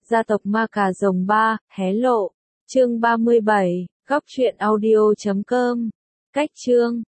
Gia tộc Ma Cà Rồng 3, hé lộ. Chương 37, góc truyện audio.com. Cách chương